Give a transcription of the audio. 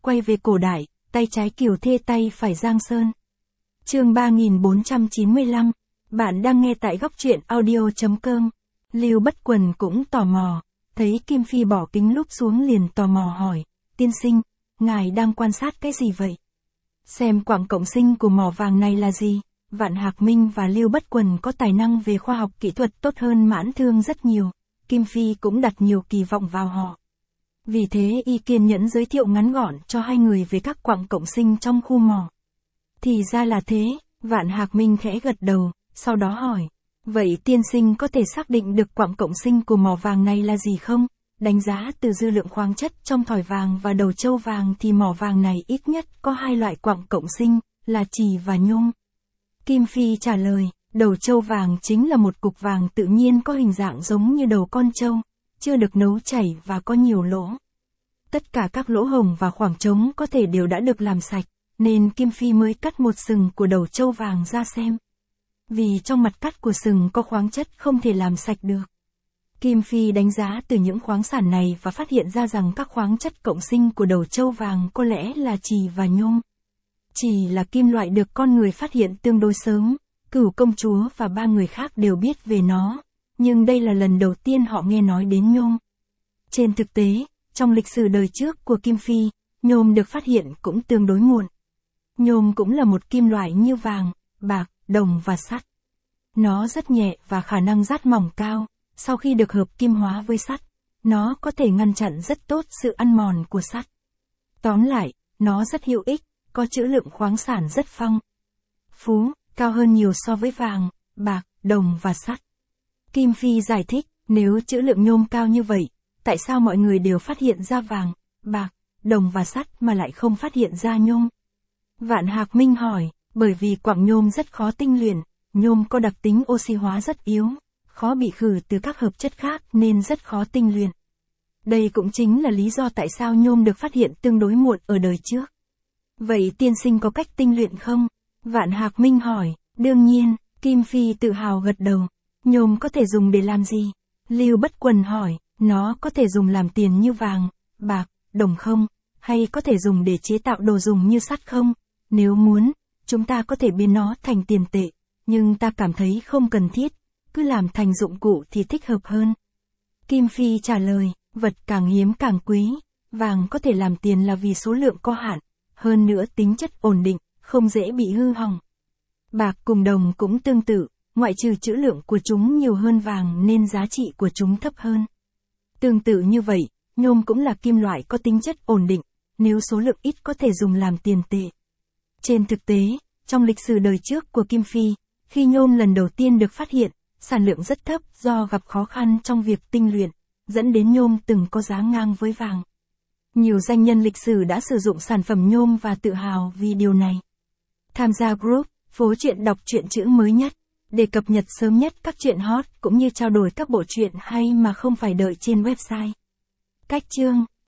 quay về cổ đại, tay trái Kiều Thê tay phải Giang Sơn. Chương 3495, bạn đang nghe tại góc truyện audio.com. Lưu Bất Quần cũng tò mò, thấy Kim Phi bỏ kính lúp xuống liền tò mò hỏi, tiên sinh, ngài đang quan sát cái gì vậy? Xem quặng cộng sinh của mỏ vàng này là gì? Vạn Hạc Minh và Lưu Bất Quần có tài năng về khoa học kỹ thuật tốt hơn Mãn Thương rất nhiều, Kim Phi cũng đặt nhiều kỳ vọng vào họ. Vì thế y kiên nhẫn giới thiệu ngắn gọn cho hai người về các quặng cộng sinh trong khu mỏ. Thì ra là thế, Vạn Hạc Minh khẽ gật đầu, sau đó hỏi, vậy tiên sinh có thể xác định được quặng cộng sinh của mỏ vàng này là gì không? Đánh giá từ dư lượng khoáng chất trong thỏi vàng và đầu trâu vàng thì mỏ vàng này ít nhất có hai loại quặng cộng sinh, là chì và nhôm. Kim Phi trả lời, đầu trâu vàng chính là một cục vàng tự nhiên có hình dạng giống như đầu con trâu, chưa được nấu chảy và có nhiều lỗ. Tất cả các lỗ hổng và khoảng trống có thể đều đã được làm sạch, nên Kim Phi mới cắt một sừng của đầu trâu vàng ra xem. Vì trong mặt cắt của sừng có khoáng chất không thể làm sạch được. Kim Phi đánh giá từ những khoáng sản này và phát hiện ra rằng các khoáng chất cộng sinh của đầu trâu vàng có lẽ là chì và nhôm. Chì là kim loại được con người phát hiện tương đối sớm, Cửu công chúa và 3 người khác đều biết về nó, nhưng đây là lần đầu tiên họ nghe nói đến nhôm. Trên thực tế, trong lịch sử đời trước của Kim Phi, nhôm được phát hiện cũng tương đối muộn. Nhôm cũng là một kim loại như vàng, bạc, đồng và sắt. Nó rất nhẹ và khả năng rát mỏng cao, sau khi được hợp kim hóa với sắt, nó có thể ngăn chặn rất tốt sự ăn mòn của sắt. Tóm lại, nó rất hữu ích, có trữ lượng khoáng sản rất phong phú, cao hơn nhiều so với vàng, bạc, đồng và sắt. Kim Phi giải thích, nếu trữ lượng nhôm cao như vậy, tại sao mọi người đều phát hiện ra vàng, bạc, đồng và sắt mà lại không phát hiện ra nhôm? Vạn Hạc Minh hỏi, bởi vì quặng nhôm rất khó tinh luyện, nhôm có đặc tính oxy hóa rất yếu, khó bị khử từ các hợp chất khác nên rất khó tinh luyện. Đây cũng chính là lý do tại sao nhôm được phát hiện tương đối muộn ở đời trước. Vậy tiên sinh có cách tinh luyện không? Vạn Hạc Minh hỏi, đương nhiên, Kim Phi tự hào gật đầu. Nhôm có thể dùng để làm gì? Lưu Bất Quần hỏi, nó có thể dùng làm tiền như vàng, bạc, đồng không? Hay có thể dùng để chế tạo đồ dùng như sắt không? Nếu muốn, chúng ta có thể biến nó thành tiền tệ, nhưng ta cảm thấy không cần thiết, cứ làm thành dụng cụ thì thích hợp hơn. Kim Phi trả lời, vật càng hiếm càng quý, vàng có thể làm tiền là vì số lượng có hạn, hơn nữa tính chất ổn định, không dễ bị hư hỏng. Bạc cùng đồng cũng tương tự, ngoại trừ trữ lượng của chúng nhiều hơn vàng nên giá trị của chúng thấp hơn. Tương tự như vậy, nhôm cũng là kim loại có tính chất ổn định, nếu số lượng ít có thể dùng làm tiền tệ. Trên thực tế, trong lịch sử đời trước của Kim Phi, khi nhôm lần đầu tiên được phát hiện, sản lượng rất thấp do gặp khó khăn trong việc tinh luyện, dẫn đến nhôm từng có giá ngang với vàng. Nhiều danh nhân lịch sử đã sử dụng sản phẩm nhôm và tự hào vì điều này. Tham gia group, phố truyện đọc truyện chữ mới nhất, để cập nhật sớm nhất các truyện hot cũng như trao đổi các bộ truyện hay mà không phải đợi trên website. Cách chương